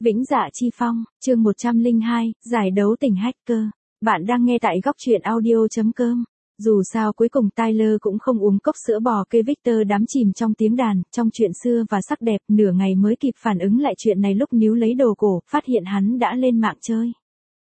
Vĩnh Dạ Chi Phong, chương 102, giải đấu tỉnh hacker. Bạn đang nghe tại góc truyện audio.com. Dù sao cuối cùng Tyler cũng không uống cốc sữa bò kê Victor đắm chìm trong tiếng đàn, trong chuyện xưa và sắc đẹp, nửa ngày mới kịp phản ứng lại chuyện này lúc níu lấy đồ cổ, phát hiện hắn đã lên mạng chơi.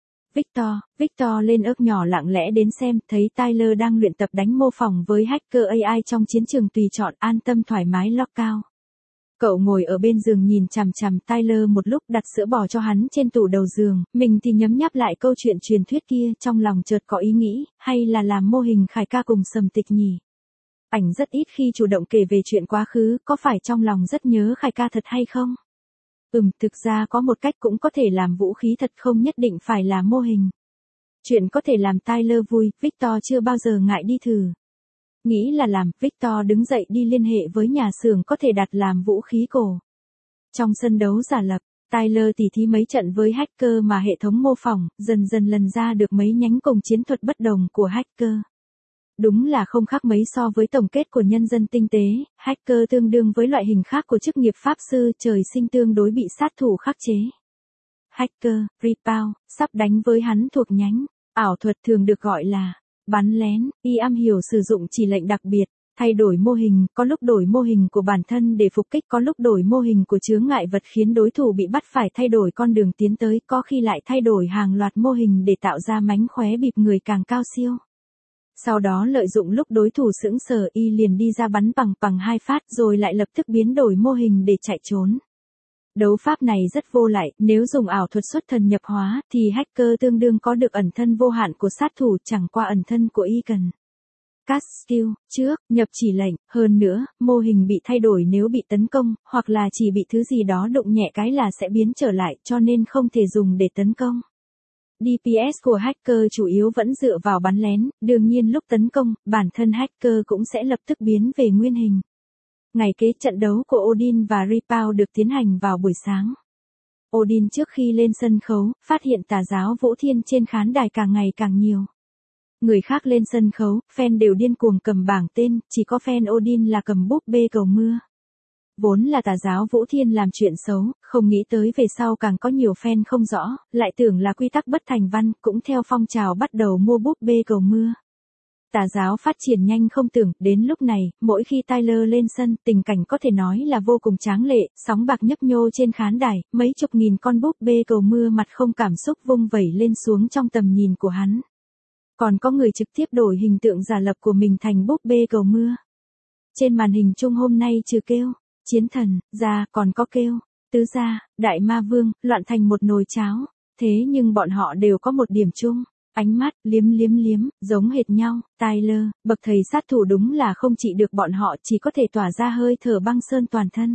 Victor lên ớt nhỏ lặng lẽ đến xem, thấy Tyler đang luyện tập đánh mô phỏng với hacker AI trong chiến trường tùy chọn, an tâm thoải mái lock cao. Cậu ngồi ở bên giường nhìn chằm chằm Tyler một lúc, đặt sữa bò cho hắn trên tủ đầu giường, mình thì nhấm nháp lại câu chuyện truyền thuyết kia, trong lòng chợt có ý nghĩ, hay là làm mô hình Khải ca cùng Sầm Tịch nhỉ? Ảnh rất ít khi chủ động kể về chuyện quá khứ, có phải trong lòng rất nhớ Khải ca thật hay không? Thực ra có một cách cũng có thể làm vũ khí thật, không nhất định phải là mô hình. Chuyện có thể làm Tyler vui, Victor chưa bao giờ ngại đi thử. Nghĩ là làm, Victor đứng dậy đi liên hệ với nhà xưởng có thể đặt làm vũ khí cổ. Trong sân đấu giả lập, Tyler tỉ thí mấy trận với hacker mà hệ thống mô phỏng, dần dần lần ra được mấy nhánh cùng chiến thuật bất đồng của hacker. Đúng là không khác mấy so với tổng kết của nhân dân tinh tế, hacker tương đương với loại hình khác của chức nghiệp pháp sư, trời sinh tương đối bị sát thủ khắc chế. Hacker, Ripow, sắp đánh với hắn thuộc nhánh, ảo thuật thường được gọi là bắn lén, y am hiểu sử dụng chỉ lệnh đặc biệt, thay đổi mô hình, có lúc đổi mô hình của bản thân để phục kích, có lúc đổi mô hình của chướng ngại vật khiến đối thủ bị bắt phải thay đổi con đường tiến tới, có khi lại thay đổi hàng loạt mô hình để tạo ra mánh khóe bịp người càng cao siêu. Sau đó lợi dụng lúc đối thủ sững sờ, y liền đi ra bắn bằng 2 phát rồi lại lập tức biến đổi mô hình để chạy trốn. Đấu pháp này rất vô lại, nếu dùng ảo thuật xuất thần nhập hóa, thì hacker tương đương có được ẩn thân vô hạn của sát thủ, chẳng qua ẩn thân của y cần cast skill, trước, nhập chỉ lệnh, hơn nữa, mô hình bị thay đổi nếu bị tấn công, hoặc là chỉ bị thứ gì đó đụng nhẹ cái là sẽ biến trở lại, cho nên không thể dùng để tấn công. DPS của hacker chủ yếu vẫn dựa vào bắn lén, đương nhiên lúc tấn công, bản thân hacker cũng sẽ lập tức biến về nguyên hình. Ngày kế trận đấu của Odin và Ripow được tiến hành vào buổi sáng. Odin trước khi lên sân khấu, phát hiện tà giáo Vũ Thiên trên khán đài càng ngày càng nhiều. Người khác lên sân khấu, fan đều điên cuồng cầm bảng tên, chỉ có fan Odin là cầm búp bê cầu mưa. Vốn là tà giáo Vũ Thiên làm chuyện xấu, không nghĩ tới về sau càng có nhiều fan không rõ, lại tưởng là quy tắc bất thành văn, cũng theo phong trào bắt đầu mua búp bê cầu mưa. Tà giáo phát triển nhanh không tưởng, đến lúc này, mỗi khi Tyler lên sân, tình cảnh có thể nói là vô cùng tráng lệ, sóng bạc nhấp nhô trên khán đài, mấy chục nghìn con búp bê cầu mưa mặt không cảm xúc vung vẩy lên xuống trong tầm nhìn của hắn. Còn có người trực tiếp đổi hình tượng giả lập của mình thành búp bê cầu mưa. Trên màn hình chung hôm nay trừ kêu chiến thần ra, còn có kêu tứ gia, đại ma vương, loạn thành một nồi cháo. Thế nhưng bọn họ đều có một điểm chung. Ánh mắt, liếm, giống hệt nhau. Tyler, bậc thầy sát thủ đúng là không trị được bọn họ, chỉ có thể tỏa ra hơi thở băng sơn toàn thân.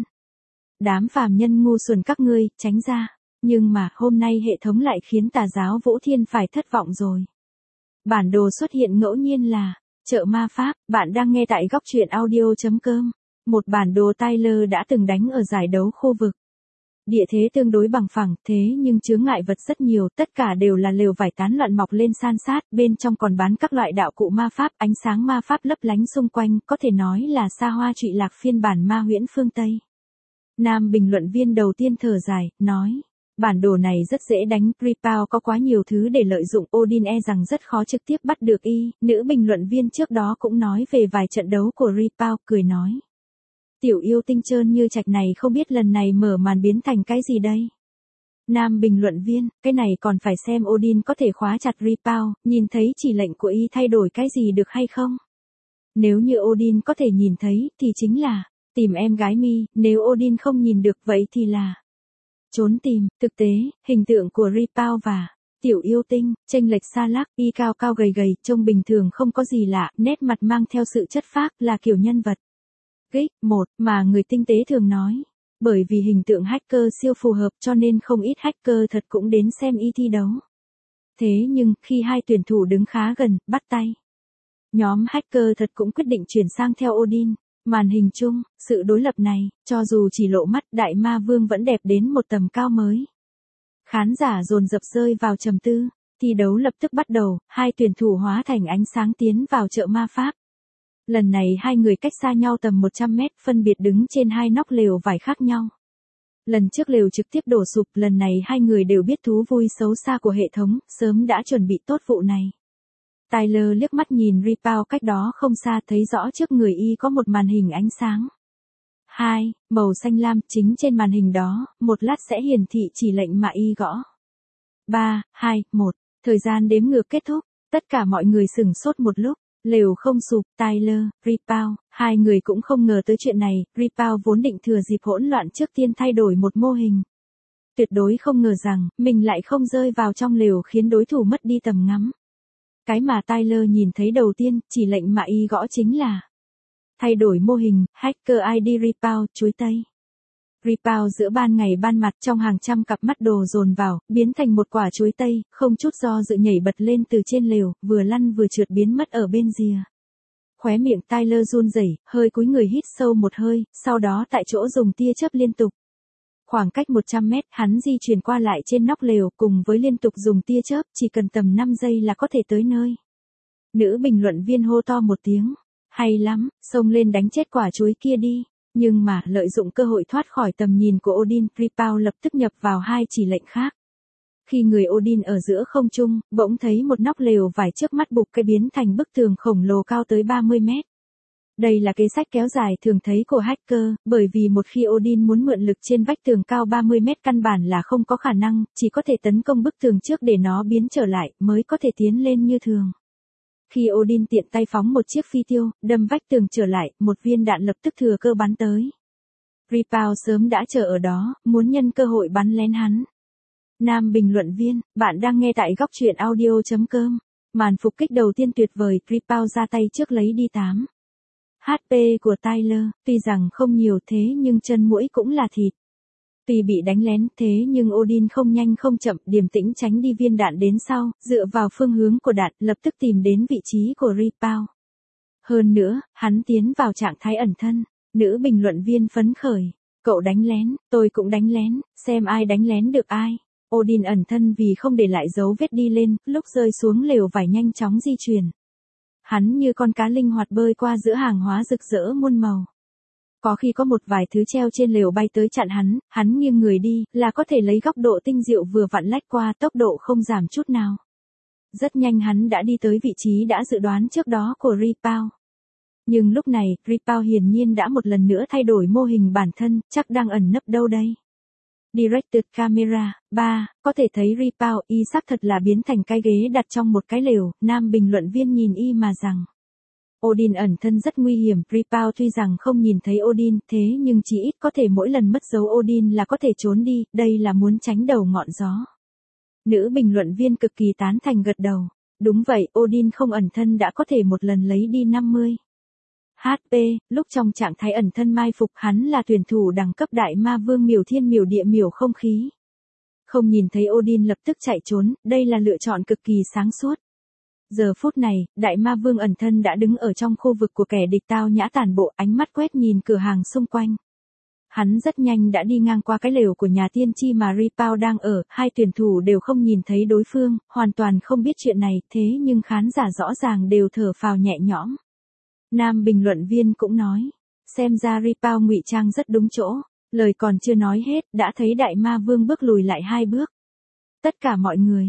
Đám phàm nhân ngu xuẩn các ngươi, tránh ra. Nhưng mà, hôm nay hệ thống lại khiến tà giáo Vũ Thiên phải thất vọng rồi. Bản đồ xuất hiện ngẫu nhiên là chợ ma pháp, bạn đang nghe tại góc truyện audio.com. Một bản đồ Tyler đã từng đánh ở giải đấu khu vực. Địa thế tương đối bằng phẳng, thế nhưng chướng ngại vật rất nhiều, tất cả đều là lều vải tán loạn mọc lên san sát, bên trong còn bán các loại đạo cụ ma pháp, ánh sáng ma pháp lấp lánh xung quanh, có thể nói là xa hoa trụy lạc phiên bản ma huyễn phương Tây. Nam bình luận viên đầu tiên thở dài, nói, bản đồ này rất dễ đánh, Ripow có quá nhiều thứ để lợi dụng, Odin e rằng rất khó trực tiếp bắt được y. Nữ bình luận viên trước đó cũng nói về vài trận đấu của Ripow, cười nói. Tiểu yêu tinh trơn như trạch này không biết lần này mở màn biến thành cái gì đây? Nam bình luận viên, cái này còn phải xem Odin có thể khóa chặt Ripow, nhìn thấy chỉ lệnh của y thay đổi cái gì được hay không? Nếu như Odin có thể nhìn thấy, thì chính là tìm em gái mi, nếu Odin không nhìn được vậy thì là trốn tìm. Thực tế, hình tượng của Ripow và tiểu yêu tinh, chênh lệch xa lắc, y cao cao gầy gầy, trông bình thường không có gì lạ, nét mặt mang theo sự chất phác, là kiểu nhân vật Geek 1 mà người tinh tế thường nói. Bởi vì hình tượng hacker siêu phù hợp cho nên không ít hacker thật cũng đến xem y thi đấu. Thế nhưng, khi hai tuyển thủ đứng khá gần, bắt tay, nhóm hacker thật cũng quyết định chuyển sang theo Odin. Màn hình chung, sự đối lập này, cho dù chỉ lộ mắt, đại ma vương vẫn đẹp đến một tầm cao mới. Khán giả dồn dập rơi vào trầm tư, thi đấu lập tức bắt đầu, hai tuyển thủ hóa thành ánh sáng tiến vào chợ ma pháp. Lần này hai người cách xa nhau tầm 100 mét, phân biệt đứng trên hai nóc lều vải khác nhau. Lần trước lều trực tiếp đổ sụp, lần này hai người đều biết thú vui xấu xa của hệ thống, sớm đã chuẩn bị tốt vụ này. Tyler liếc mắt nhìn Ripao cách đó không xa, thấy rõ trước người y có một màn hình ánh sáng. 2, màu xanh lam, chính trên màn hình đó, một lát sẽ hiển thị chỉ lệnh mà y gõ. 3, 2, 1, thời gian đếm ngược kết thúc, tất cả mọi người sửng sốt một lúc. Lều không sụp, Tyler, Ripao, hai người cũng không ngờ tới chuyện này. Ripao vốn định thừa dịp hỗn loạn trước tiên thay đổi một mô hình. Tuyệt đối không ngờ rằng, mình lại không rơi vào trong lều khiến đối thủ mất đi tầm ngắm. Cái mà Tyler nhìn thấy đầu tiên, chỉ lệnh mà y gõ chính là thay đổi mô hình, hacker ID Ripao, chuối tây. Ripao giữa ban ngày ban mặt trong hàng trăm cặp mắt đồ dồn vào, biến thành một quả chuối tây, không chút do dự nhảy bật lên từ trên lều, vừa lăn vừa trượt biến mất ở bên rìa. Khóe miệng Tyler run rẩy, hơi cúi người hít sâu một hơi, sau đó tại chỗ dùng tia chớp liên tục. Khoảng cách 100 mét, hắn di chuyển qua lại trên nóc lều, cùng với liên tục dùng tia chớp, chỉ cần tầm 5 giây là có thể tới nơi. Nữ bình luận viên hô to một tiếng. Hay lắm, xông lên đánh chết quả chuối kia đi. Nhưng mà, lợi dụng cơ hội thoát khỏi tầm nhìn của Odin, Ripao lập tức nhập vào hai chỉ lệnh khác. Khi người Odin ở giữa không trung, bỗng thấy một nóc lều vải trước mắt bục cái biến thành bức tường khổng lồ cao tới 30 mét. Đây là kế sách kéo dài thường thấy của hacker, bởi vì một khi Odin muốn mượn lực trên vách tường cao 30 mét căn bản là không có khả năng, chỉ có thể tấn công bức tường trước để nó biến trở lại, mới có thể tiến lên như thường. Khi Odin tiện tay phóng một chiếc phi tiêu, đâm vách tường trở lại, một viên đạn lập tức thừa cơ bắn tới. Ripao sớm đã chờ ở đó, muốn nhân cơ hội bắn lén hắn. Nam bình luận viên, bạn đang nghe tại góc truyện audio.com. Màn phục kích đầu tiên tuyệt vời, Ripao ra tay trước lấy đi 8. HP của Tyler, tuy rằng không nhiều thế nhưng chân muỗi cũng là thịt. Tuy bị đánh lén thế nhưng Odin không nhanh không chậm, điềm tĩnh tránh đi viên đạn đến sau, dựa vào phương hướng của đạn, lập tức tìm đến vị trí của Ripao. Hơn nữa, hắn tiến vào trạng thái ẩn thân. Nữ bình luận viên phấn khởi. Cậu đánh lén, tôi cũng đánh lén, xem ai đánh lén được ai. Odin ẩn thân vì không để lại dấu vết đi lên, lúc rơi xuống lều vải nhanh chóng di chuyển. Hắn như con cá linh hoạt bơi qua giữa hàng hóa rực rỡ muôn màu. Có khi có một vài thứ treo trên lều bay tới chặn hắn nghiêng người đi, là có thể lấy góc độ tinh diệu vừa vặn lách qua, tốc độ không giảm chút nào. Rất nhanh hắn đã đi tới vị trí đã dự đoán trước đó của Ripao. Nhưng lúc này, Ripao hiển nhiên đã một lần nữa thay đổi mô hình bản thân, chắc đang ẩn nấp đâu đây. Directed Camera 3, có thể thấy Ripao y xác thật là biến thành cái ghế đặt trong một cái lều. Nam bình luận viên nhìn y mà rằng Odin ẩn thân rất nguy hiểm. Ripao tuy rằng không nhìn thấy Odin, thế nhưng chỉ ít có thể mỗi lần mất dấu Odin là có thể trốn đi, đây là muốn tránh đầu ngọn gió. Nữ bình luận viên cực kỳ tán thành gật đầu. Đúng vậy, Odin không ẩn thân đã có thể một lần lấy đi 50. HP, lúc trong trạng thái ẩn thân mai phục, hắn là tuyển thủ đẳng cấp đại ma vương miểu thiên miểu địa miểu không khí. Không nhìn thấy Odin lập tức chạy trốn, đây là lựa chọn cực kỳ sáng suốt. Giờ phút này, đại ma vương ẩn thân đã đứng ở trong khu vực của kẻ địch tao nhã tản bộ, ánh mắt quét nhìn cửa hàng xung quanh. Hắn rất nhanh đã đi ngang qua cái lều của nhà tiên tri mà Ripao đang ở, hai tuyển thủ đều không nhìn thấy đối phương, hoàn toàn không biết chuyện này, thế nhưng khán giả rõ ràng đều thở phào nhẹ nhõm. Nam bình luận viên cũng nói, xem ra Ripao ngụy trang rất đúng chỗ, lời còn chưa nói hết, đã thấy đại ma vương bước lùi lại 2 bước. Tất cả mọi người,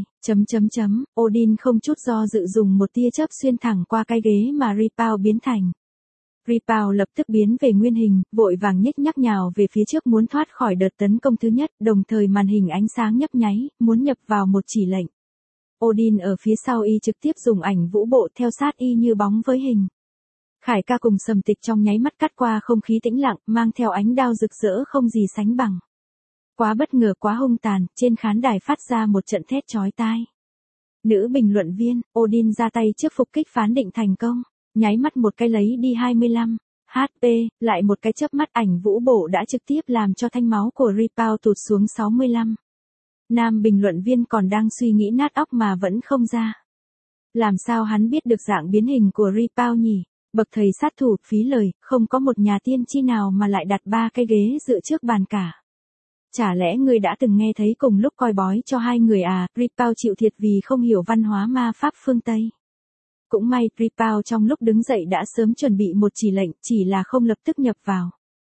Odin không chút do dự dùng một tia chớp xuyên thẳng qua cái ghế mà Ripao biến thành. Ripao lập tức biến về nguyên hình, vội vàng nhích nhắc nhào về phía trước muốn thoát khỏi đợt tấn công thứ nhất, đồng thời màn hình ánh sáng nhấp nháy, muốn nhập vào một chỉ lệnh. Odin ở phía sau y trực tiếp dùng ảnh vũ bộ theo sát y như bóng với hình. Khải ca cùng Sầm Tịch trong nháy mắt cắt qua không khí tĩnh lặng, mang theo ánh đao rực rỡ không gì sánh bằng. Quá bất ngờ, quá hung tàn, trên khán đài phát ra một trận thét chói tai. Nữ bình luận viên, Odin ra tay trước phục kích phán định thành công, nháy mắt một cái lấy đi 25 HP, lại một cái chớp mắt ảnh vũ bộ đã trực tiếp làm cho thanh máu của Ripao tụt xuống 65. Nam bình luận viên còn đang suy nghĩ nát óc mà vẫn không ra. Làm sao hắn biết được dạng biến hình của Ripao nhỉ? Bậc thầy sát thủ, phí lời, không có một nhà tiên tri nào mà lại đặt 3 cái ghế dựa trước bàn cả. Chả lẽ ngươi đã từng nghe thấy cùng lúc coi bói cho hai người à? Ripao chịu thiệt vì không hiểu văn hóa ma pháp phương Tây. Cũng may, Ripao trong lúc đứng dậy đã sớm chuẩn bị một chỉ lệnh, chỉ là không lập tức nhập vào.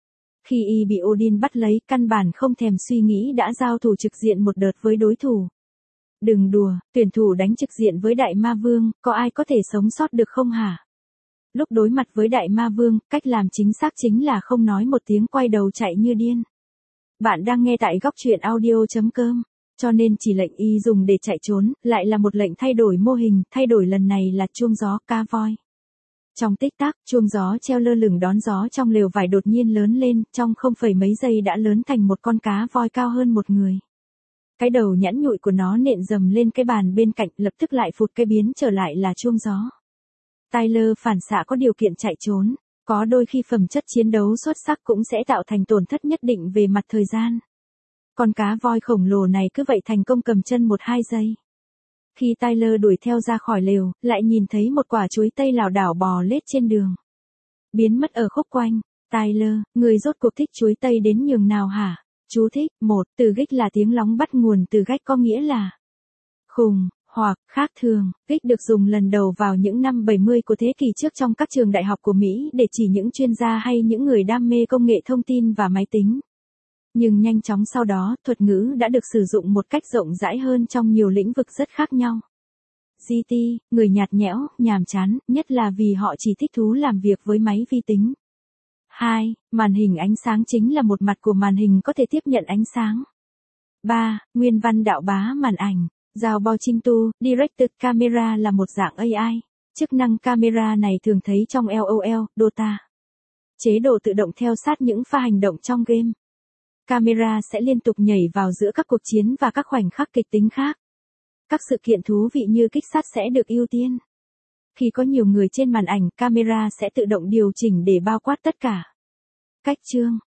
Khi y bị Odin bắt lấy, căn bản không thèm suy nghĩ đã giao thủ trực diện một đợt với đối thủ. Đừng đùa, tuyển thủ đánh trực diện với Đại Ma Vương, có ai có thể sống sót được không hả? Lúc đối mặt với Đại Ma Vương, cách làm chính xác chính là không nói một tiếng, quay đầu chạy như điên. Bạn đang nghe tại góc truyện audio.com. Cho nên chỉ lệnh y dùng để chạy trốn, lại là một lệnh thay đổi mô hình, thay đổi lần này là chuông gió cá voi. Trong tích tắc, chuông gió treo lơ lửng đón gió trong lều vải đột nhiên lớn lên, trong không phẩy mấy giây đã lớn thành một con cá voi cao hơn một người. Cái đầu nhẵn nhụi của nó nện dầm lên cái bàn bên cạnh, lập tức lại phụt cái biến trở lại là chuông gió. Tyler phản xạ có điều kiện chạy trốn, có đôi khi phẩm chất chiến đấu xuất sắc cũng sẽ tạo thành tổn thất nhất định về mặt thời gian. Con cá voi khổng lồ này cứ vậy thành công cầm chân 1-2 giây. Khi Tyler đuổi theo ra khỏi lều, lại nhìn thấy một quả chuối tây lảo đảo bò lết trên đường. Biến mất ở khúc quanh. Tyler, người rốt cuộc thích chuối tây đến nhường nào hả? Chú thích, 1, từ gích là tiếng lóng bắt nguồn từ gách có nghĩa là khùng, hoặc khác thường. Gích được dùng lần đầu vào những năm 70 của thế kỷ trước trong các trường đại học của Mỹ để chỉ những chuyên gia hay những người đam mê công nghệ thông tin và máy tính. Nhưng nhanh chóng sau đó, thuật ngữ đã được sử dụng một cách rộng rãi hơn trong nhiều lĩnh vực rất khác nhau. GT, người nhạt nhẽo, nhàm chán, nhất là vì họ chỉ thích thú làm việc với máy vi tính. 2. Màn hình ánh sáng chính là một mặt của màn hình có thể tiếp nhận ánh sáng. 3. Nguyên văn đạo bá màn ảnh. Giao Bao Trinh Tu, Directed Camera là một dạng AI. Chức năng camera này thường thấy trong LOL, Dota. Chế độ tự động theo sát những pha hành động trong game. Camera sẽ liên tục nhảy vào giữa các cuộc chiến và các khoảnh khắc kịch tính khác. Các sự kiện thú vị như kích sát sẽ được ưu tiên. Khi có nhiều người trên màn ảnh, camera sẽ tự động điều chỉnh để bao quát tất cả. Cách chương.